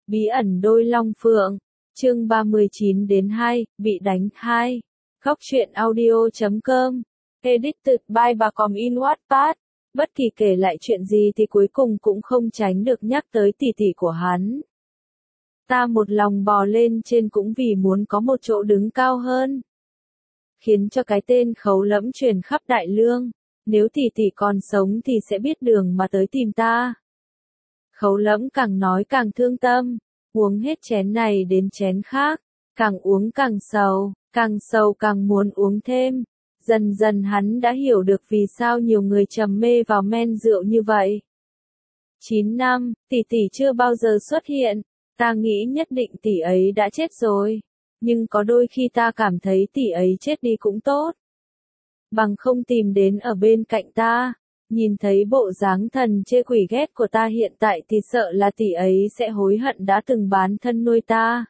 Bí ẩn đôi long phượng, chương 39-2, bị đánh 2. Góc truyện audio.com, edited by bà Còm in Wattpad. Bất kỳ kể lại chuyện gì thì cuối cùng cũng không tránh được nhắc tới tỷ tỷ của hắn. Ta một lòng bò lên trên cũng vì muốn có một chỗ đứng cao hơn. Khiến cho cái tên Khấu Lẫm truyền khắp Đại Lương, nếu tỷ tỷ còn sống thì sẽ biết đường mà tới tìm ta. Khấu Lẫm càng nói càng thương tâm, uống hết chén này đến chén khác, càng uống càng sầu càng muốn uống thêm. Dần dần hắn đã hiểu được vì sao nhiều người trầm mê vào men rượu như vậy. 9 năm, tỷ tỷ chưa bao giờ xuất hiện, ta nghĩ nhất định tỷ ấy đã chết rồi. Nhưng có đôi khi ta cảm thấy tỷ ấy chết đi cũng tốt. Bằng không tìm đến ở bên cạnh ta, nhìn thấy bộ dáng thần chê quỷ ghét của ta hiện tại thì sợ là tỷ ấy sẽ hối hận đã từng bán thân nuôi ta.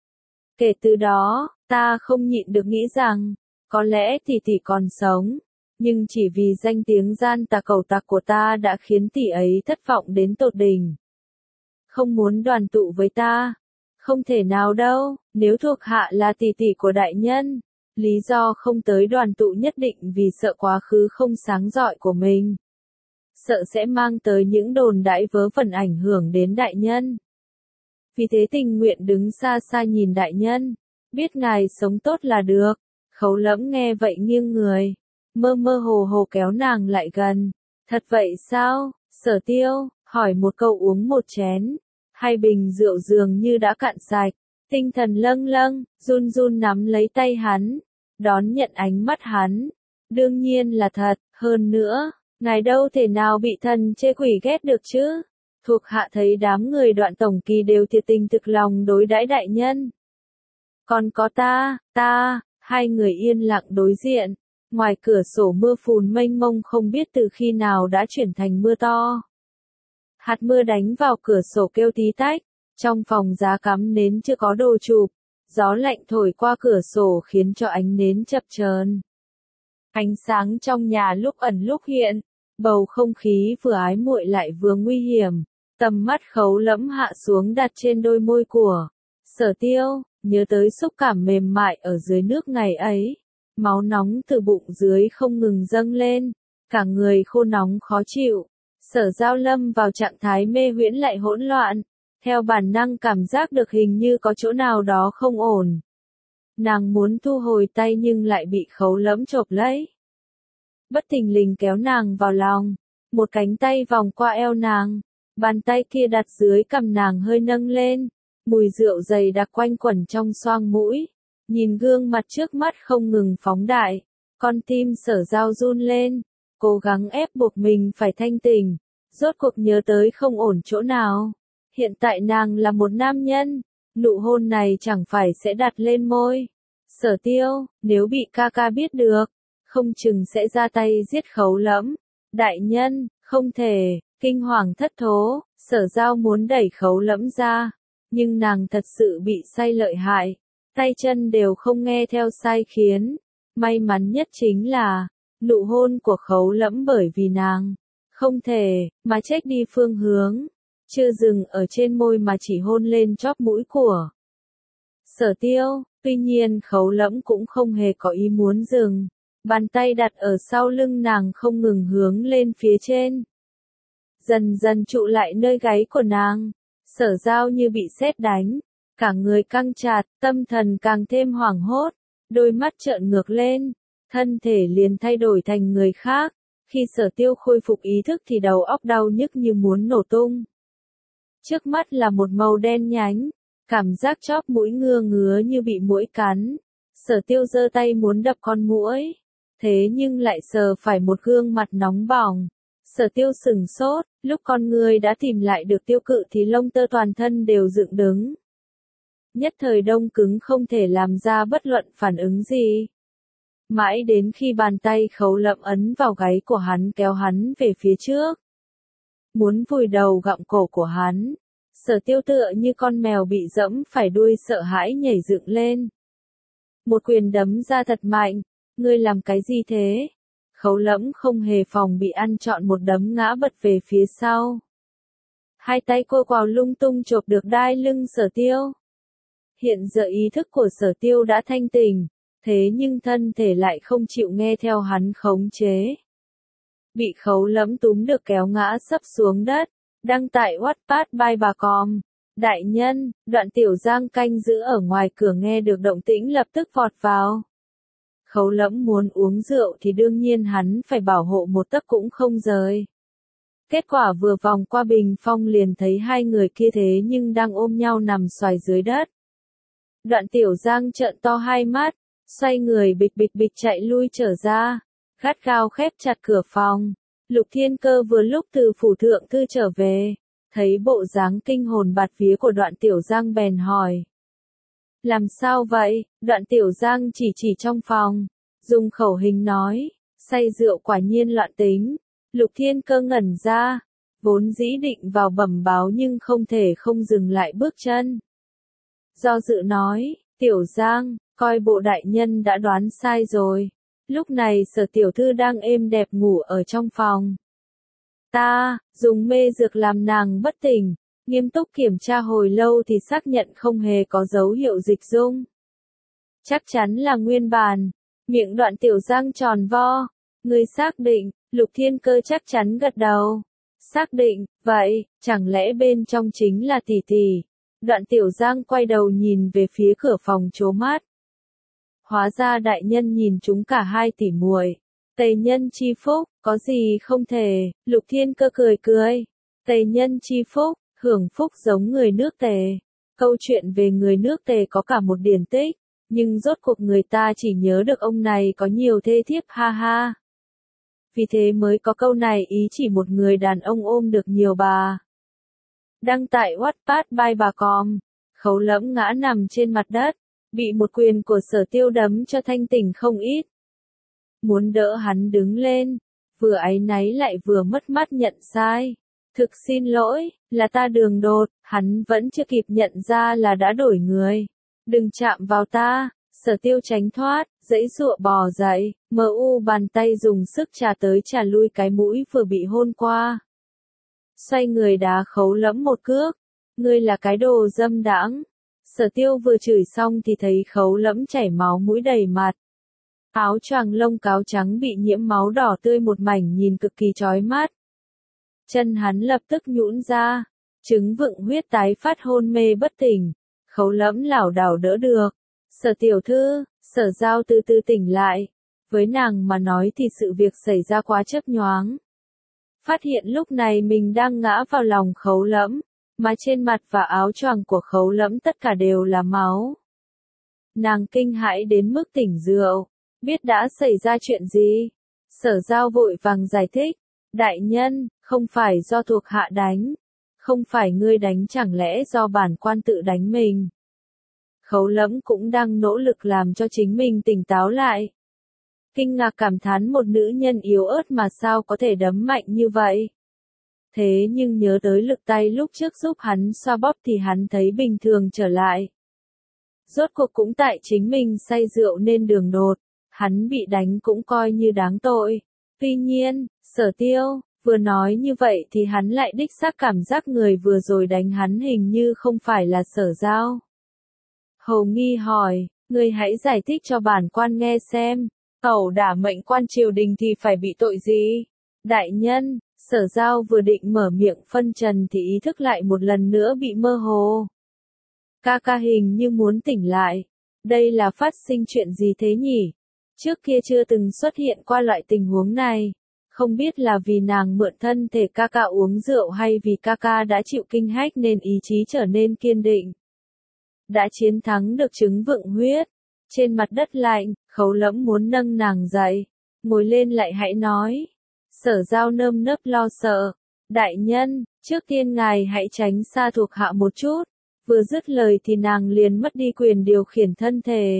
Kể từ đó, ta không nhịn được nghĩ rằng, có lẽ tỷ tỷ còn sống, nhưng chỉ vì danh tiếng gian tà cầu tặc của ta đã khiến tỷ ấy thất vọng đến tột đỉnh. Không muốn đoàn tụ với ta. Không thể nào đâu, nếu thuộc hạ là tỷ tỷ của đại nhân. Lý do không tới đoàn tụ nhất định vì sợ quá khứ không sáng rọi của mình. Sợ sẽ mang tới những đồn đãi vớ vẩn ảnh hưởng đến đại nhân. Vì thế tình nguyện đứng xa xa nhìn đại nhân, biết ngài sống tốt là được. Khấu Lẫm nghe vậy nghiêng người, mơ mơ hồ hồ kéo nàng lại gần. Thật vậy sao? Sở Tiêu, hỏi một câu uống một chén. Hai bình rượu dường như đã cạn sạch, tinh thần lâng lâng, run run nắm lấy tay hắn, đón nhận ánh mắt hắn. Đương nhiên là thật, hơn nữa, ngài đâu thể nào bị thần chê quỷ ghét được chứ. Thuộc hạ thấy đám người Đoạn tổng kỳ đều thiệt tình thực lòng đối đãi đại nhân. Còn có ta, hai người yên lặng đối diện, ngoài cửa sổ mưa phùn mênh mông không biết từ khi nào đã chuyển thành mưa to. Hạt mưa đánh vào cửa sổ kêu tí tách, trong phòng giá cắm nến chưa có đồ chụp, gió lạnh thổi qua cửa sổ khiến cho ánh nến chập chờn. Ánh sáng trong nhà lúc ẩn lúc hiện, bầu không khí vừa ái muội lại vừa nguy hiểm, tầm mắt Khấu Lẫm hạ xuống đặt trên đôi môi của Sở Tiêu, nhớ tới xúc cảm mềm mại ở dưới nước ngày ấy, máu nóng từ bụng dưới không ngừng dâng lên, cả người khô nóng khó chịu. Sở Giao lâm vào trạng thái mê huyễn lại hỗn loạn, theo bản năng cảm giác được hình như có chỗ nào đó không ổn. Nàng muốn thu hồi tay nhưng lại bị Khấu Lẫm chộp lấy. Bất thình lình kéo nàng vào lòng, một cánh tay vòng qua eo nàng, bàn tay kia đặt dưới cằm nàng hơi nâng lên, mùi rượu dày đặc quanh quẩn trong xoang mũi, nhìn gương mặt trước mắt không ngừng phóng đại, con tim Sở Giao run lên. Cố gắng ép buộc mình phải thanh tỉnh, rốt cuộc nhớ tới không ổn chỗ nào. Hiện tại nàng là một nam nhân, nụ hôn này chẳng phải sẽ đặt lên môi. Sở Tiêu, nếu bị ca ca biết được, không chừng sẽ ra tay giết Khấu Lẫm. Đại nhân, không thể, kinh hoàng thất thố, Sở Giao muốn đẩy Khấu Lẫm ra, nhưng nàng thật sự bị say lợi hại, tay chân đều không nghe theo sai khiến. May mắn nhất chính là nụ hôn của Khấu Lẫm bởi vì nàng không thể mà chết đi phương hướng, chưa dừng ở trên môi mà chỉ hôn lên chóp mũi của Sở Tiêu. Tuy nhiên Khấu Lẫm cũng không hề có ý muốn dừng, bàn tay đặt ở sau lưng nàng không ngừng hướng lên phía trên, dần dần trụ lại nơi gáy của nàng. Sở Giao như bị sét đánh, cả người căng chặt, tâm thần càng thêm hoảng hốt, đôi mắt trợn ngược lên. Thân thể liền thay đổi thành người khác, khi Sở Tiêu khôi phục ý thức thì đầu óc đau nhức như muốn nổ tung. Trước mắt là một màu đen nhánh, cảm giác chóp mũi ngứa như bị muỗi cắn. Sở Tiêu giơ tay muốn đập con muỗi, thế nhưng lại sờ phải một gương mặt nóng bỏng. Sở Tiêu sửng sốt, lúc con người đã tìm lại được Tiêu Cự thì lông tơ toàn thân đều dựng đứng. Nhất thời đông cứng không thể làm ra bất luận phản ứng gì. Mãi đến khi bàn tay Khấu Lẫm ấn vào gáy của hắn kéo hắn về phía trước, muốn vùi đầu gặm cổ của hắn. Sở Tiêu tựa như con mèo bị dẫm phải đuôi sợ hãi nhảy dựng lên. Một quyền đấm ra thật mạnh, ngươi làm cái gì thế? Khấu Lẫm không hề phòng bị ăn trọn một đấm ngã bật về phía sau. Hai tay cô quào lung tung chộp được đai lưng Sở Tiêu. Hiện giờ ý thức của Sở Tiêu đã thanh tỉnh, thế nhưng thân thể lại không chịu nghe theo hắn khống chế. Bị Khấu Lẫm túm được kéo ngã sấp xuống đất. Đăng tại Wattpad by bà Com. Đại nhân, Đoạn Tiểu Giang canh giữ ở ngoài cửa nghe được động tĩnh lập tức vọt vào. Khấu Lẫm muốn uống rượu thì đương nhiên hắn phải bảo hộ một tấc cũng không rời. Kết quả vừa vòng qua bình phong liền thấy hai người kia thế nhưng đang ôm nhau nằm xoài dưới đất. Đoạn Tiểu Giang trợn to hai mắt, xoay người bịch bịch bịch chạy lui trở ra, gắt gao khép chặt cửa phòng. Lục Thiên Cơ vừa lúc từ phủ thượng thư trở về, thấy bộ dáng kinh hồn bạt vía của Đoạn Tiểu Giang bèn hỏi. Làm sao vậy? Đoạn Tiểu Giang chỉ trong phòng, dùng khẩu hình nói, say rượu quả nhiên loạn tính. Lục Thiên Cơ ngẩn ra, vốn dĩ định vào bẩm báo nhưng không thể không dừng lại bước chân. Do dự nói, Tiểu Giang, coi bộ đại nhân đã đoán sai rồi. Lúc này Sở tiểu thư đang êm đẹp ngủ ở trong phòng. Ta, dùng mê dược làm nàng bất tỉnh, nghiêm túc kiểm tra hồi lâu thì xác nhận không hề có dấu hiệu dịch dung. Chắc chắn là nguyên bản. Miệng Đoạn Tiểu Giang tròn vo. Ngươi xác định? Lục Thiên Cơ chắc chắn gật đầu. Xác định, vậy, chẳng lẽ bên trong chính là tỷ tỷ? Đoạn Tiểu Giang quay đầu nhìn về phía cửa phòng trố mắt. Hóa ra đại nhân nhìn chúng cả hai tỷ muội. Tề nhân chi phúc, có gì không thể, Lục Thiên Cơ cười cười. Tề nhân chi phúc, hưởng phúc giống người nước Tề. Câu chuyện về người nước Tề có cả một điển tích, nhưng rốt cuộc người ta chỉ nhớ được ông này có nhiều thê thiếp ha ha. Vì thế mới có câu này ý chỉ một người đàn ông ôm được nhiều bà. Đăng tại Wattpad by bà Com. Khấu Lẫm ngã nằm trên mặt đất, bị một quyền của Sở Tiêu đấm cho thanh tỉnh không ít. Muốn đỡ hắn đứng lên, vừa áy náy lại vừa mất mát nhận sai. Thực xin lỗi, là ta đường đột, hắn vẫn chưa kịp nhận ra là đã đổi người. Đừng chạm vào ta. Sở Tiêu tránh thoát, giãy giụa bò dậy, bàn tay dùng sức chà tới chà lui cái mũi vừa bị hôn qua. Xoay người đá Khấu Lẫm một cước. Ngươi là cái đồ dâm đãng. Sở Tiêu vừa chửi xong thì thấy Khấu Lẫm chảy máu mũi đầy mặt. Áo choàng lông cáo trắng bị nhiễm máu đỏ tươi một mảnh nhìn cực kỳ chói mắt. Chân hắn lập tức nhũn ra, chứng vựng huyết tái phát hôn mê bất tỉnh. Khấu Lẫm lảo đảo đỡ được. Sở tiểu thư, Sở Giao từ từ tỉnh lại. Với nàng mà nói thì sự việc xảy ra quá chớp nhoáng. Phát hiện lúc này mình đang ngã vào lòng Khấu Lẫm, mà trên mặt và áo choàng của Khấu Lẫm tất cả đều là máu. Nàng kinh hãi đến mức tỉnh rượu, biết đã xảy ra chuyện gì. Sở Giao vội vàng giải thích, đại nhân, không phải do thuộc hạ đánh, không phải ngươi đánh, chẳng lẽ do bản quan tự đánh mình. Khấu Lẫm cũng đang nỗ lực làm cho chính mình tỉnh táo lại. Kinh ngạc cảm thán một nữ nhân yếu ớt mà sao có thể đấm mạnh như vậy. Thế nhưng nhớ tới lực tay lúc trước giúp hắn xoa bóp thì hắn thấy bình thường trở lại. Rốt cuộc cũng tại chính mình say rượu nên đường đột, hắn bị đánh cũng coi như đáng tội. Tuy nhiên, Sở Tiêu, vừa nói như vậy thì hắn lại đích xác cảm giác người vừa rồi đánh hắn hình như không phải là Sở Giao. Hầu Nghi hỏi, ngươi hãy giải thích cho bản quan nghe xem, ẩu đả mệnh quan triều đình thì phải bị tội gì? Đại nhân, Sở Giao vừa định mở miệng phân trần thì ý thức lại một lần nữa bị mơ hồ. Ca ca hình như muốn tỉnh lại. Đây là phát sinh chuyện gì thế nhỉ? Trước kia chưa từng xuất hiện qua loại tình huống này. Không biết là vì nàng mượn thân thể ca ca uống rượu hay vì ca ca đã chịu kinh hách nên ý chí trở nên kiên định. Đã chiến thắng được chứng vựng huyết. Trên mặt đất lạnh, Khấu Lẫm muốn nâng nàng dậy. Ngồi lên lại hãy nói. Sở Giao nơm nớp lo sợ. Đại nhân, trước tiên ngài hãy tránh xa thuộc hạ một chút. Vừa dứt lời thì nàng liền mất đi quyền điều khiển thân thể.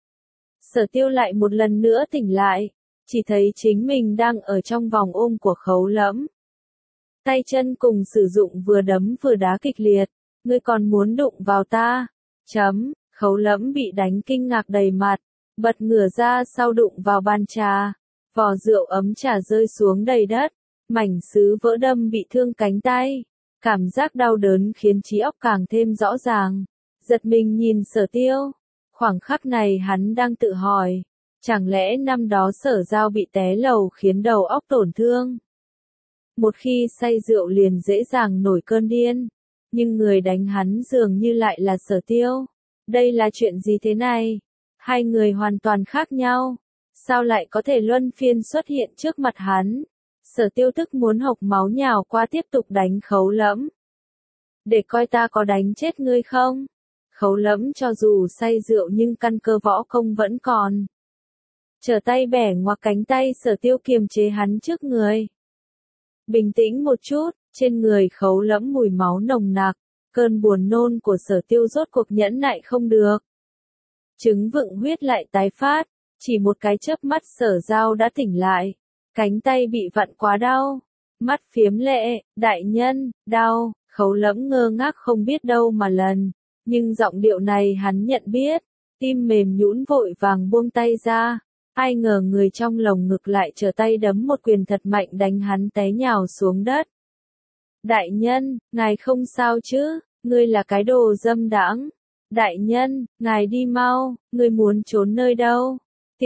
Sở Tiêu lại một lần nữa tỉnh lại. Chỉ thấy chính mình đang ở trong vòng ôm của Khấu Lẫm. Tay chân cùng sử dụng vừa đấm vừa đá kịch liệt. Ngươi còn muốn đụng vào ta? Khấu Lẫm bị đánh kinh ngạc đầy mặt. Bật ngửa ra sau đụng vào bàn trà. Vò rượu ấm trà rơi xuống đầy đất. Mảnh sứ vỡ đâm bị thương cánh tay. Cảm giác đau đớn khiến trí óc càng thêm rõ ràng. Giật mình nhìn Sở Tiêu. Khoảng khắc này hắn đang tự hỏi, chẳng lẽ năm đó Sở Giao bị té lầu khiến đầu óc tổn thương? Một khi say rượu liền dễ dàng nổi cơn điên, nhưng người đánh hắn dường như lại là Sở Tiêu. Đây là chuyện gì thế này? Hai người hoàn toàn khác nhau, sao lại có thể luân phiên xuất hiện trước mặt hắn? Sở Tiêu tức muốn hộc máu nhào qua tiếp tục đánh Khấu Lẫm. Để coi ta có đánh chết ngươi không? Khấu Lẫm cho dù say rượu nhưng căn cơ võ công vẫn còn. Trở tay bẻ ngoặc cánh tay Sở Tiêu kiềm chế hắn trước người. Bình tĩnh một chút, trên người Khấu Lẫm mùi máu nồng nặc, cơn buồn nôn của Sở Tiêu rốt cuộc nhẫn nại không được. Trứng vựng huyết lại tái phát, chỉ một cái chớp mắt Sở Giao đã tỉnh lại, cánh tay bị vặn quá đau, mắt phiếm lệ, đại nhân, đau, Khấu Lẫm ngơ ngác không biết đâu mà lần, nhưng giọng điệu này hắn nhận biết, tim mềm nhũn vội vàng buông tay ra. Ai ngờ người trong lồng ngực lại trở tay đấm một quyền thật mạnh đánh hắn té nhào xuống đất. Đại nhân, ngài không sao chứ, ngươi là cái đồ dâm đãng. Đại nhân, ngài đi mau, ngươi muốn trốn nơi đâu?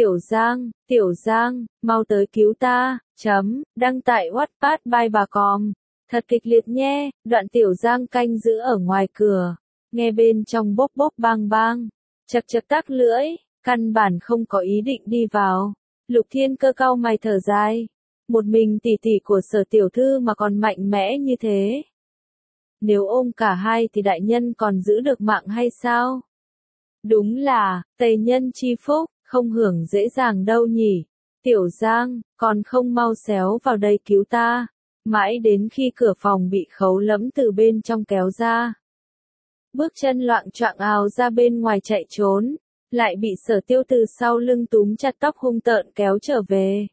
Tiểu Giang, mau tới cứu ta, đăng tại Wattpad by bà com. Thật kịch liệt nhé, đoạn Tiểu Giang canh giữ ở ngoài cửa, nghe bên trong bốp bốp bang bang, chật chật tắc lưỡi. Căn bản không có ý định đi vào. Lục Thiên Cơ cau mày thở dài. Một mình tỷ tỷ của Sở tiểu thư mà còn mạnh mẽ như thế. Nếu ôm cả hai thì đại nhân còn giữ được mạng hay sao? Đúng là, tây nhân chi phúc, không hưởng dễ dàng đâu nhỉ. Tiểu Giang, còn không mau xéo vào đây cứu ta. Mãi đến khi cửa phòng bị Khấu Lẫm từ bên trong kéo ra. Bước chân loạng choạng ào ra bên ngoài chạy trốn. Lại bị Sở Tiêu từ sau lưng túm chặt tóc hung tợn kéo trở về.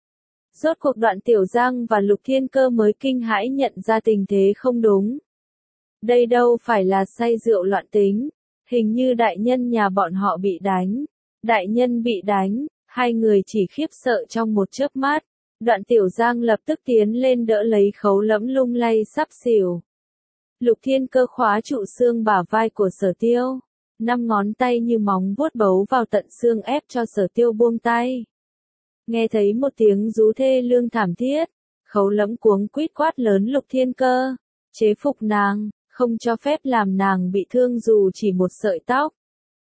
Rốt cuộc đoạn Tiểu Giang và Lục Thiên Cơ mới kinh hãi nhận ra tình thế không đúng. Đây đâu phải là say rượu loạn tính, hình như đại nhân nhà bọn họ bị đánh. Đại nhân bị đánh, hai người chỉ khiếp sợ trong một chớp mắt. Đoạn Tiểu Giang lập tức tiến lên đỡ lấy Khấu Lẫm lung lay sắp xỉu. Lục Thiên Cơ khóa trụ xương bả vai của Sở Tiêu. 5 ngón tay như móng vuốt bấu vào tận xương ép cho Sở Tiêu buông tay. Nghe thấy một tiếng rú thê lương thảm thiết, Khấu Lẫm cuống quýt quát lớn Lục Thiên Cơ, chế phục nàng, không cho phép làm nàng bị thương dù chỉ một sợi tóc.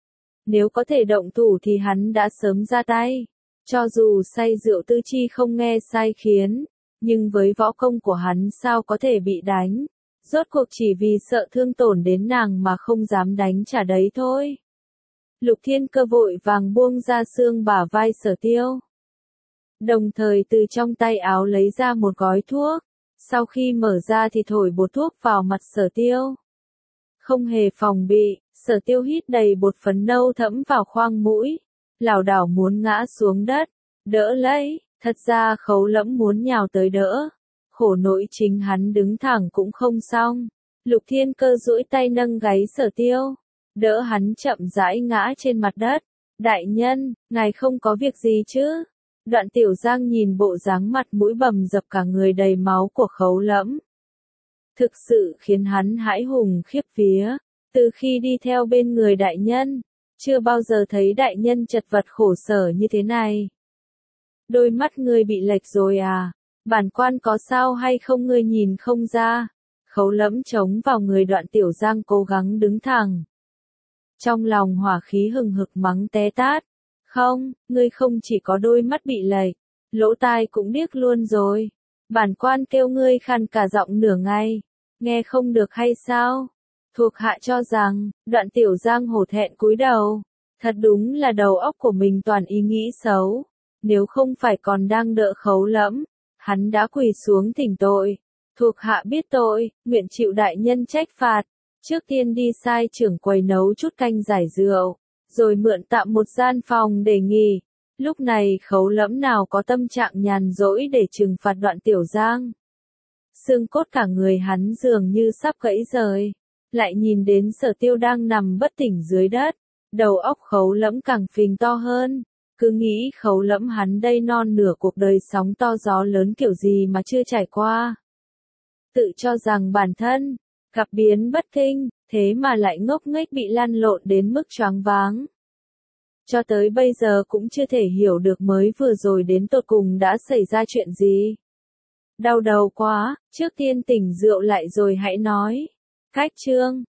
Nếu có thể động thủ thì hắn đã sớm ra tay, cho dù say rượu tư chi không nghe sai khiến, nhưng với võ công của hắn sao có thể bị đánh. Rốt cuộc chỉ vì sợ thương tổn đến nàng mà không dám đánh trả đấy thôi. Lục Thiên Cơ vội vàng buông ra xương bả vai Sở Tiêu. Đồng thời từ trong tay áo lấy ra một gói thuốc. Sau khi mở ra thì thổi bột thuốc vào mặt Sở Tiêu. Không hề phòng bị, Sở Tiêu hít đầy bột phấn nâu thẫm vào khoang mũi. Lảo đảo muốn ngã xuống đất. Đỡ lấy, thật ra Khấu Lẫm muốn nhào tới đỡ. Khổ nỗi chính hắn đứng thẳng cũng không xong. Lục Thiên Cơ duỗi tay nâng gáy Sở Tiêu, đỡ hắn chậm rãi ngã trên mặt đất. Đại nhân, ngài không có việc gì chứ? Đoạn Tiểu Giang nhìn bộ dáng mặt mũi bầm dập cả người đầy máu của Khấu Lẫm. Thực sự khiến hắn hãi hùng khiếp vía. Từ khi đi theo bên người đại nhân, chưa bao giờ thấy đại nhân chật vật khổ sở như thế này. Đôi mắt ngươi bị lệch rồi à? Bản quan có sao hay không ngươi nhìn không ra? Khấu Lẫm chống vào người đoạn Tiểu Giang cố gắng đứng thẳng. Trong lòng hỏa khí hừng hực mắng té tát. Không, ngươi không chỉ có đôi mắt bị lệch, lỗ tai cũng điếc luôn rồi. Bản quan kêu ngươi khàn cả giọng nửa ngày, nghe không được hay sao? Thuộc hạ cho rằng, đoạn Tiểu Giang hổ thẹn cúi đầu. Thật đúng là đầu óc của mình toàn ý nghĩ xấu. Nếu không phải còn đang đỡ Khấu Lẫm, hắn đã quỳ xuống thỉnh tội. Thuộc hạ biết tội, nguyện chịu đại nhân trách phạt. Trước tiên đi sai trưởng quầy nấu chút canh giải rượu, rồi mượn tạm một gian phòng để nghỉ. Lúc này Khấu Lẫm nào có tâm trạng nhàn rỗi để trừng phạt đoạn Tiểu Giang. Xương cốt cả người hắn dường như sắp gãy rời. Lại nhìn đến Sở Tiêu đang nằm bất tỉnh dưới đất. Đầu óc Khấu Lẫm càng phình to hơn. Cứ nghĩ Khấu Lẫm hắn đây non nửa cuộc đời sóng to gió lớn kiểu gì mà chưa trải qua. tự cho rằng bản thân gặp biến bất kinh, thế mà lại ngốc nghếch bị lăn lộn đến mức choáng váng. Cho tới bây giờ cũng chưa thể hiểu được mới vừa rồi đến tột cùng đã xảy ra chuyện gì. Đau đầu quá, trước tiên tỉnh rượu lại rồi hãy nói. Cách chương